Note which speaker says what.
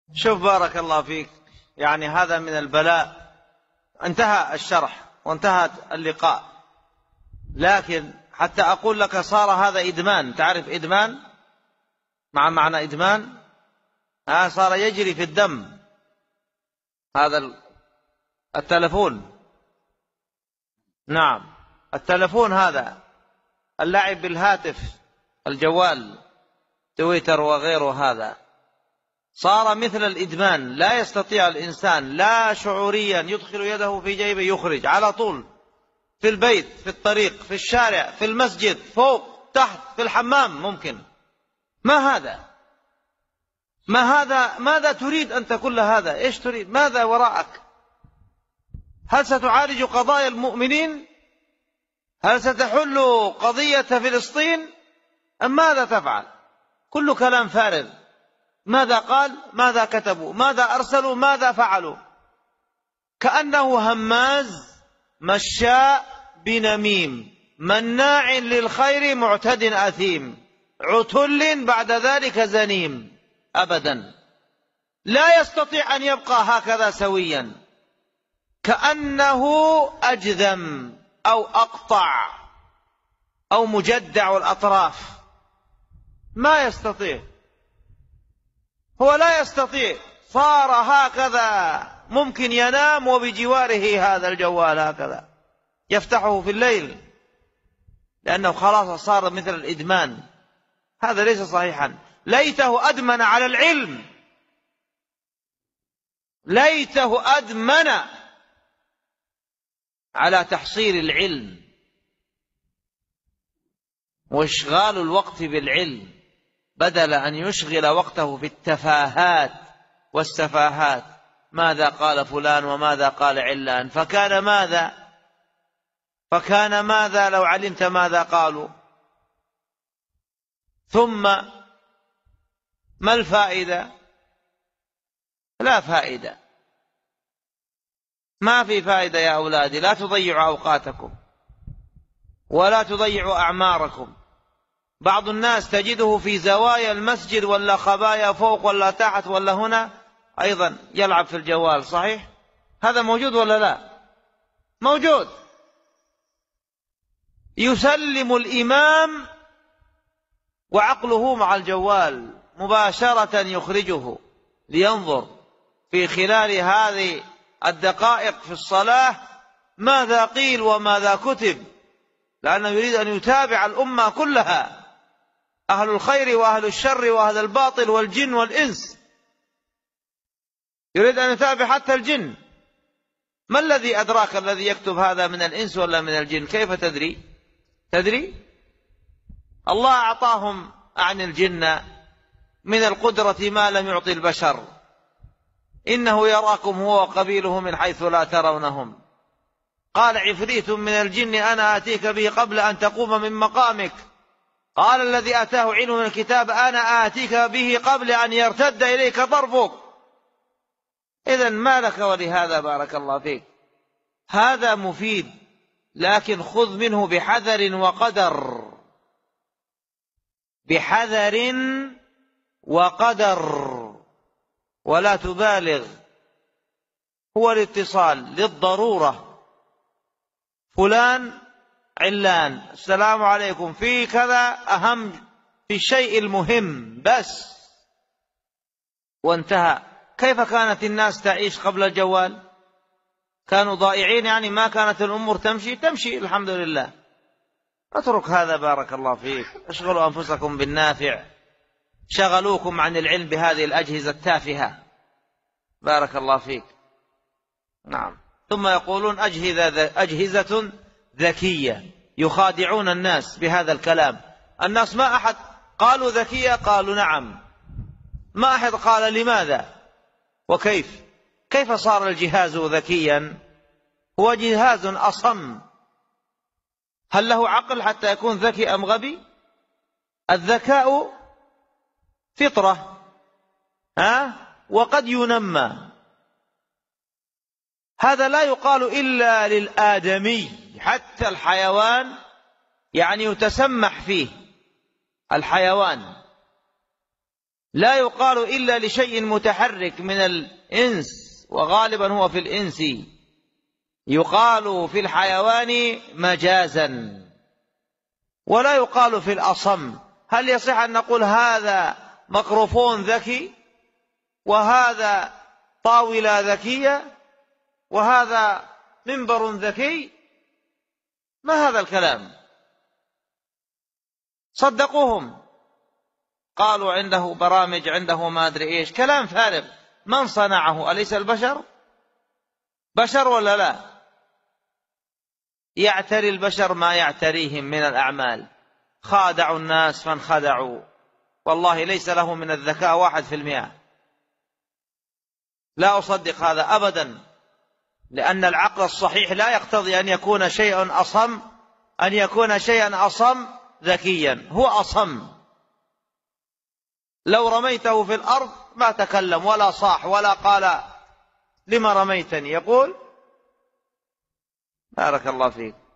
Speaker 1: شوف بارك الله فيك، يعني هذا من البلاء. انتهى الشرح وانتهت اللقاء، لكن حتى أقول لك صار هذا إدمان. تعرف إدمان؟ مع معنى إدمان صار يجري في الدم. هذا التلفون، نعم التلفون، هذا اللعب بالهاتف الجوال تويتر وغيره، هذا صار مثل الإدمان. لا يستطيع الإنسان لا شعوريا يدخل يده في جيبه يخرج على طول، في البيت، في الطريق، في الشارع، في المسجد، فوق تحت، في الحمام ممكن. ما هذا؟ ما هذا؟ ماذا تريد أنت كل هذا؟ إيش تريد؟ ماذا وراءك؟ هل ستعالج قضايا المؤمنين؟ هل ستحل قضية فلسطين؟ أم ماذا تفعل؟ كل كلام فارغ. ماذا قال؟ ماذا كتبوا؟ ماذا أرسلوا؟ ماذا فعلوا؟ كأنه هماز مشاء بنميم مناع للخير معتد أثيم عتل بعد ذلك زنيم. أبدا لا يستطيع أن يبقى هكذا سويا، كأنه أجذم أو أقطع أو مجدع الأطراف. ما يستطيع، هو لا يستطيع. صار هكذا، ممكن ينام وبجواره هذا الجوال هكذا يفتحه في الليل، لأنه خلاص صار مثل الإدمان. هذا ليس صحيحا. ليته أدمن على العلم، ليته أدمن على تحصيل العلم وإشغال الوقت بالعلم، بدل أن يشغل وقته في التفاهات والسفاهات. ماذا قال فلان وماذا قال علان؟ فكان ماذا؟ فكان ماذا لو علمت ماذا قالوا؟ ثم ما الفائدة؟ لا فائدة، ما في فائدة يا أولادي. لا تضيعوا أوقاتكم ولا تضيعوا أعماركم. بعض الناس تجده في زوايا المسجد ولا خبايا فوق ولا تحت ولا هنا أيضا يلعب في الجوال. صحيح؟ هذا موجود ولا لا؟ موجود. يسلم الإمام وعقله مع الجوال مباشرة، يخرجه لينظر في خلال هذه الدقائق في الصلاة ماذا قيل وماذا كتب، لأنه يريد أن يتابع الأمة كلها، أهل الخير وأهل الشر وأهل الباطل والجن والإنس. يريد أن يتابع حتى الجن. ما الذي أدراك الذي يكتب هذا من الإنس ولا من الجن؟ كيف تدري؟ تدري؟ الله أعطاهم عن الجن من القدرة ما لم يعطي البشر. إنه يراكم هو وقبيله من حيث لا ترونهم. قال عفريت من الجن أنا آتيك به قبل أن تقوم من مقامك. قال الذي آتاه علم من الكتاب أنا آتيك به قبل أن يرتد إليك طرفك. إذن ما لك ولهذا؟ بارك الله فيك. هذا مفيد، لكن خذ منه بحذر وقدر، بحذر وقدر، ولا تبالغ. هو الاتصال للضرورة، فلان علان السلام عليكم في كذا، أهم في الشيء المهم بس، وانتهى. كيف كانت الناس تعيش قبل الجوال؟ كانوا ضائعين، يعني ما كانت الأمور تمشي الحمد لله. اترك هذا بارك الله فيك. اشغلوا أنفسكم بالنافع، شغلوكم عن العلم بهذه الأجهزة التافهة. بارك الله فيك. نعم. ثم يقولون أجهزة ذكية، يخادعون الناس بهذا الكلام. الناس ما أحد قالوا ذكية، قالوا نعم. ما أحد قال لماذا وكيف. كيف صار الجهاز ذكيا؟ هو جهاز أصم. هل له عقل حتى يكون ذكي أم غبي؟ الذكاء فطرة، وقد ينمى. هذا لا يقال إلا للآدمي، حتى الحيوان يعني يتسمح فيه الحيوان، لا يقال إلا لشيء متحرك من الإنس، وغالبا هو في الإنس. يقال في الحيوان مجازا، ولا يقال في الأصم. هل يصح أن نقول هذا ميكروفون ذكي، وهذا طاولة ذكية، وهذا منبر ذكي؟ ما هذا الكلام؟ صدقوهم، قالوا عنده برامج، عنده ما أدري إيش، كلام فارغ. من صنعه؟ أليس البشر؟ بشر ولا لا؟ يعتري البشر ما يعتريهم من الأعمال. خادعوا الناس فانخدعوا، والله ليس له من الذكاء 1%. لا أصدق هذا أبدا، لأن العقل الصحيح لا يقتضي أن يكون شيئا أصم ذكيا. هو أصم، لو رميته في الأرض ما تكلم ولا صاح ولا قال لما رميتني، يقول بارك الله فيك.